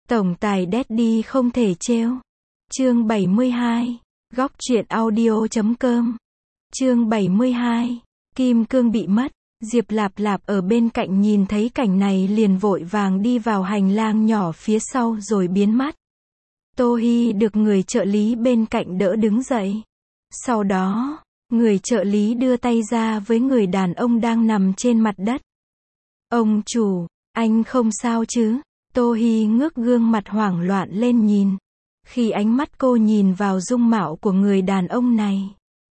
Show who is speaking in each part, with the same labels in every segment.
Speaker 1: Tổng tài Daddy không thể trêu. Chương 72. Góc truyện audio.com. Chương 72. Kim cương bị mất. Diệp Lạp Lạp ở bên cạnh nhìn thấy cảnh này liền vội vàng đi vào hành lang nhỏ phía sau rồi biến mất. Tô Hi được người trợ lý bên cạnh đỡ đứng dậy. Sau đó, người trợ lý đưa tay ra với người đàn ông đang nằm trên mặt đất. Ông chủ, anh không sao chứ? Tô Hi ngước gương mặt hoảng loạn lên nhìn. Khi ánh mắt cô nhìn vào dung mạo của người đàn ông này,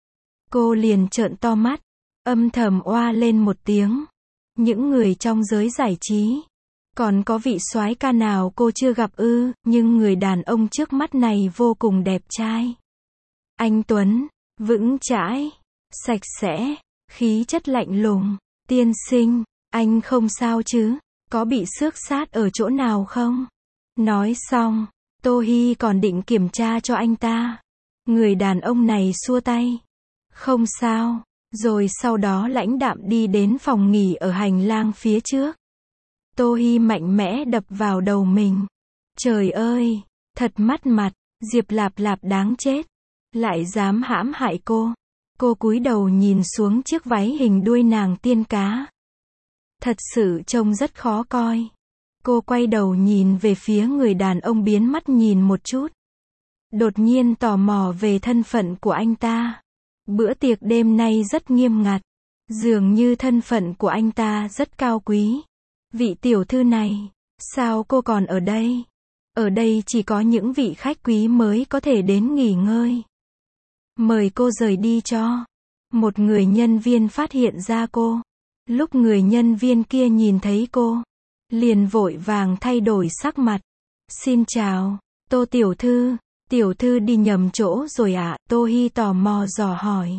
Speaker 1: cô liền trợn to mắt, âm thầm oa lên một tiếng. Những người trong giới giải trí, còn có vị soái ca nào cô chưa gặp ư? Nhưng người đàn ông trước mắt này vô cùng đẹp trai, anh tuấn, vững chãi, sạch sẽ, khí chất lạnh lùng. Tiên sinh, anh không sao chứ? Có bị xước xát ở chỗ nào không? Nói xong, Tô Hi còn định kiểm tra cho anh ta. Người đàn ông này xua tay. Không sao. Rồi sau đó lãnh đạm đi đến phòng nghỉ ở hành lang phía trước. Tô Hi mạnh mẽ đập vào đầu mình. Trời ơi, thật mất mặt, Diệp Lạp Lạp đáng chết. Lại dám hãm hại cô. Cô cúi đầu nhìn xuống chiếc váy hình đuôi nàng tiên cá. Thật sự trông rất khó coi. Cô quay đầu nhìn về phía người đàn ông biến mất nhìn một chút. Đột nhiên tò mò về thân phận của anh ta. Bữa tiệc đêm nay rất nghiêm ngặt. Dường như thân phận của anh ta rất cao quý. Vị tiểu thư này, sao cô còn ở đây? Ở đây chỉ có những vị khách quý mới có thể đến nghỉ ngơi. Mời cô rời đi cho. Một người nhân viên phát hiện ra cô. Lúc người nhân viên kia nhìn thấy cô, liền vội vàng thay đổi sắc mặt. Xin chào, Tô tiểu thư đi nhầm chỗ rồi ạ? Tô Hi tò mò dò hỏi.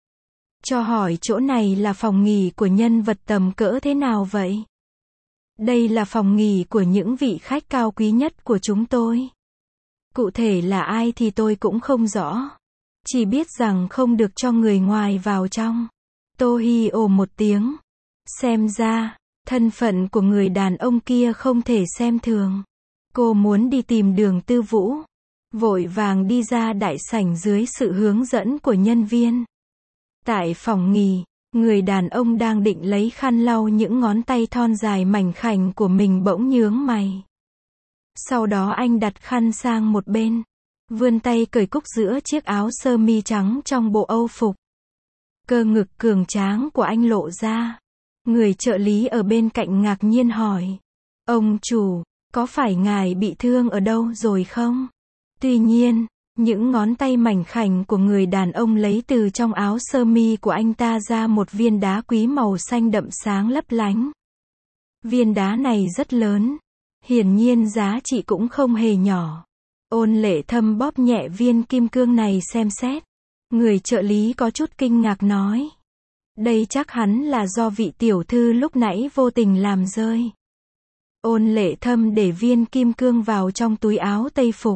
Speaker 1: Cho hỏi chỗ này là phòng nghỉ của nhân vật tầm cỡ thế nào vậy? Đây là phòng nghỉ của những vị khách cao quý nhất của chúng tôi. Cụ thể là ai thì tôi cũng không rõ. Chỉ biết rằng không được cho người ngoài vào trong. Tô Hi ồ một tiếng. Xem ra, thân phận của người đàn ông kia không thể xem thường. Cô muốn đi tìm Đường Tư Vũ. Vội vàng đi ra đại sảnh dưới sự hướng dẫn của nhân viên. Tại phòng nghỉ, người đàn ông đang định lấy khăn lau những ngón tay thon dài mảnh khảnh của mình bỗng nhướng mày. Sau đó anh đặt khăn sang một bên. Vươn tay cởi cúc giữa chiếc áo sơ mi trắng trong bộ âu phục. Cơ ngực cường tráng của anh lộ ra. Người trợ lý ở bên cạnh ngạc nhiên hỏi. Ông chủ, có phải ngài bị thương ở đâu rồi không? Tuy nhiên, những ngón tay mảnh khảnh của người đàn ông lấy từ trong áo sơ mi của anh ta ra một viên đá quý màu xanh đậm sáng lấp lánh. Viên đá này rất lớn. Hiển nhiên giá trị cũng không hề nhỏ. Ôn Lệ Thâm bóp nhẹ viên kim cương này xem xét. Người trợ lý có chút kinh ngạc nói. Đây chắc hẳn là do vị tiểu thư lúc nãy vô tình làm rơi. Ôn Lệ Thâm để viên kim cương vào trong túi áo tây phục.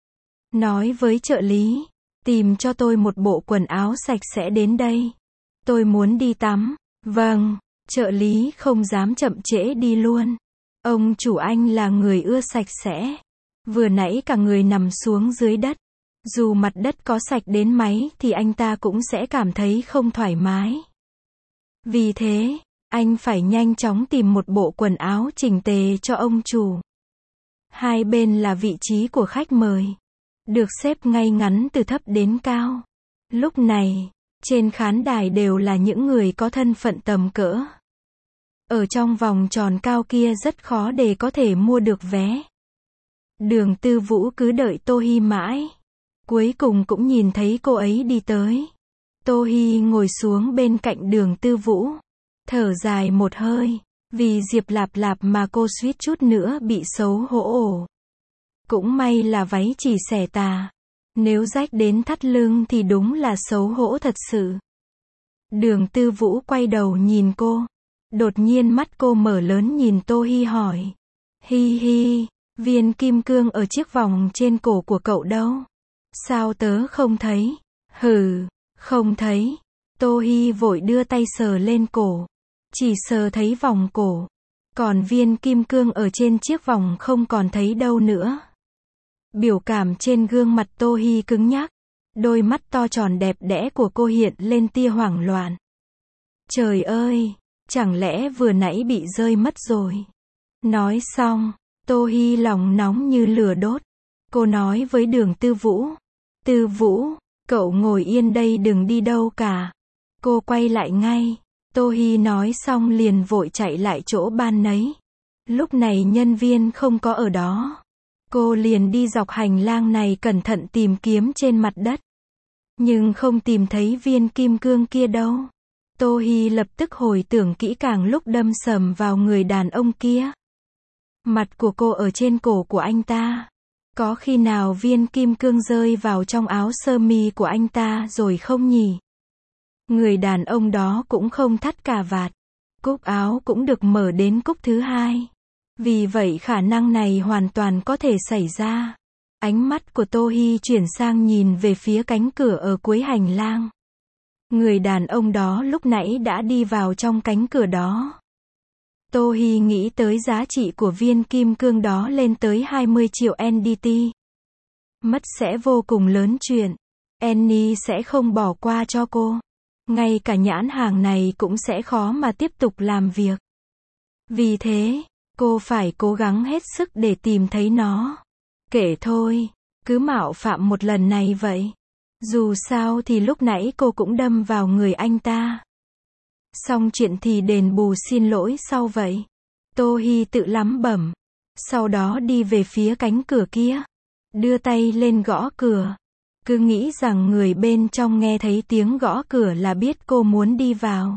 Speaker 1: Nói với trợ lý, tìm cho tôi một bộ quần áo sạch sẽ đến đây. Tôi muốn đi tắm. Vâng, trợ lý không dám chậm trễ đi luôn. Ông chủ anh là người ưa sạch sẽ. Vừa nãy cả người nằm xuống dưới đất. Dù mặt đất có sạch đến mấy thì anh ta cũng sẽ cảm thấy không thoải mái. Vì thế, anh phải nhanh chóng tìm một bộ quần áo chỉnh tề cho ông chủ. Hai bên là vị trí của khách mời. Được xếp ngay ngắn từ thấp đến cao. Lúc này, trên khán đài đều là những người có thân phận tầm cỡ. Ở trong vòng tròn cao kia rất khó để có thể mua được vé. Đường Tư Vũ cứ đợi Tô Hi mãi. Cuối cùng cũng nhìn thấy cô ấy đi tới. Tô Hi ngồi xuống bên cạnh Đường Tư Vũ. Thở dài một hơi. Vì Diệp Lạp Lạp mà cô suýt chút nữa bị xấu hổ. Cũng may là váy chỉ xẻ tà. Nếu rách đến thắt lưng thì đúng là xấu hổ thật sự. Đường Tư Vũ quay đầu nhìn cô. Đột nhiên mắt cô mở lớn nhìn Tô Hi hỏi. Hi hi, viên kim cương ở chiếc vòng trên cổ của cậu đâu? Sao tớ không thấy? Hừ, không thấy. Tô Hi vội đưa tay sờ lên cổ. Chỉ sờ thấy vòng cổ. Còn viên kim cương ở trên chiếc vòng không còn thấy đâu nữa. Biểu cảm trên gương mặt Tô Hi cứng nhắc. Đôi mắt to tròn đẹp đẽ của cô hiện lên tia hoảng loạn. Trời ơi, chẳng lẽ vừa nãy bị rơi mất rồi? Nói xong, Tô Hi lòng nóng như lửa đốt. Cô nói với Đường Tư Vũ. Tư Vũ, cậu ngồi yên đây đừng đi đâu cả. Cô quay lại ngay. Tô Hi nói xong liền vội chạy lại chỗ ban nấy. Lúc này nhân viên không có ở đó. Cô liền đi dọc hành lang này cẩn thận tìm kiếm trên mặt đất. Nhưng không tìm thấy viên kim cương kia đâu. Tô Hi lập tức hồi tưởng kỹ càng lúc đâm sầm vào người đàn ông kia. Mặt của cô ở trên cổ của anh ta. Có khi nào viên kim cương rơi vào trong áo sơ mi của anh ta rồi không nhỉ? Người đàn ông đó cũng không thắt cà vạt. Cúc áo cũng được mở đến cúc thứ hai. Vì vậy khả năng này hoàn toàn có thể xảy ra. Ánh mắt của Tô Hi chuyển sang nhìn về phía cánh cửa ở cuối hành lang. Người đàn ông đó lúc nãy đã đi vào trong cánh cửa đó. Tô Hi nghĩ tới giá trị của viên kim cương đó lên tới 20 triệu NDT. Mất sẽ vô cùng lớn chuyện. Annie sẽ không bỏ qua cho cô. Ngay cả nhãn hàng này cũng sẽ khó mà tiếp tục làm việc. Vì thế, cô phải cố gắng hết sức để tìm thấy nó. Kệ thôi, cứ mạo phạm một lần này vậy. Dù sao thì lúc nãy cô cũng đâm vào người anh ta. Xong chuyện thì đền bù xin lỗi sau vậy. Tô Hi tự lẩm bẩm. Sau đó đi về phía cánh cửa kia. Đưa tay lên gõ cửa. Cứ nghĩ rằng người bên trong nghe thấy tiếng gõ cửa là biết cô muốn đi vào.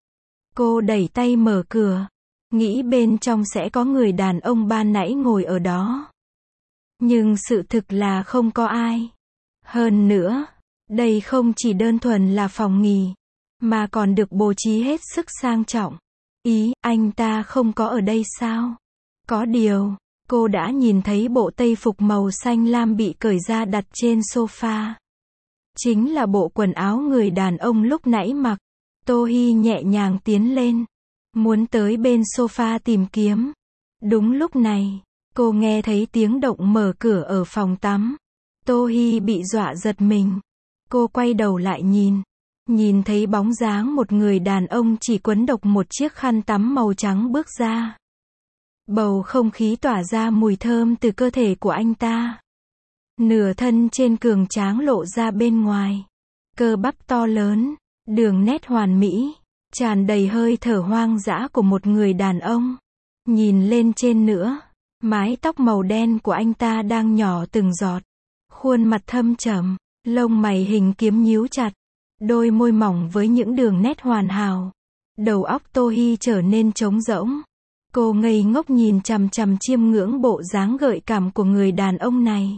Speaker 1: Cô đẩy tay mở cửa. Nghĩ bên trong sẽ có người đàn ông ban nãy ngồi ở đó. Nhưng sự thực là không có ai. Hơn nữa, đây không chỉ đơn thuần là phòng nghỉ, mà còn được bố trí hết sức sang trọng. Ý, anh ta không có ở đây sao? Có điều, cô đã nhìn thấy bộ tây phục màu xanh lam bị cởi ra đặt trên sofa. Chính là bộ quần áo người đàn ông lúc nãy mặc. Tô Hi nhẹ nhàng tiến lên, muốn tới bên sofa tìm kiếm. Đúng lúc này, cô nghe thấy tiếng động mở cửa ở phòng tắm. Tô Hi bị dọa giật mình. Cô quay đầu lại nhìn thấy bóng dáng một người đàn ông chỉ quấn độc một chiếc khăn tắm màu trắng bước ra. Bầu không khí tỏa ra mùi thơm từ cơ thể của anh ta. Nửa thân trên cường tráng lộ ra bên ngoài. Cơ bắp to lớn, đường nét hoàn mỹ, tràn đầy hơi thở hoang dã của một người đàn ông. Nhìn lên trên nữa, mái tóc màu đen của anh ta đang nhỏ từng giọt. Khuôn mặt thâm trầm, lông mày hình kiếm nhíu chặt. Đôi môi mỏng với những đường nét hoàn hảo. Đầu óc Tô Hi trở nên trống rỗng. Cô ngây ngốc nhìn chằm chằm chiêm ngưỡng bộ dáng gợi cảm của người đàn ông này.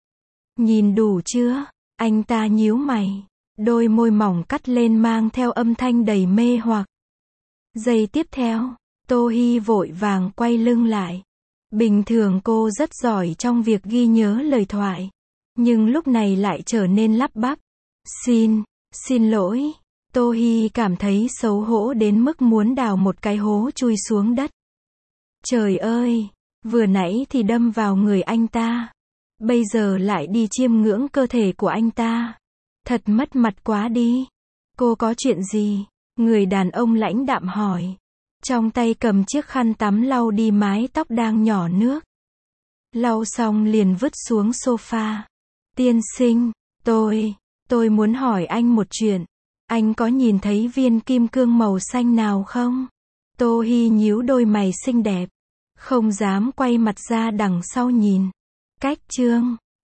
Speaker 1: Nhìn đủ chưa? Anh ta nhíu mày. Đôi môi mỏng cắt lên mang theo âm thanh đầy mê hoặc. Giây tiếp theo, Tô Hi vội vàng quay lưng lại. Bình thường cô rất giỏi trong việc ghi nhớ lời thoại. Nhưng lúc này lại trở nên lắp bắp. Xin lỗi. Tô Hi cảm thấy xấu hổ đến mức muốn đào một cái hố chui xuống đất. Trời ơi, vừa nãy thì đâm vào người anh ta. Bây giờ lại đi chiêm ngưỡng cơ thể của anh ta. Thật mất mặt quá đi. Cô có chuyện gì? Người đàn ông lãnh đạm hỏi. Trong tay cầm chiếc khăn tắm lau đi mái tóc đang nhỏ nước. Lau xong liền vứt xuống sofa. Tiên sinh, tôi muốn hỏi anh một chuyện. Anh có nhìn thấy viên kim cương màu xanh nào không? Tô Hi nhíu đôi mày xinh đẹp. Không dám quay mặt ra đằng sau nhìn. Cách chương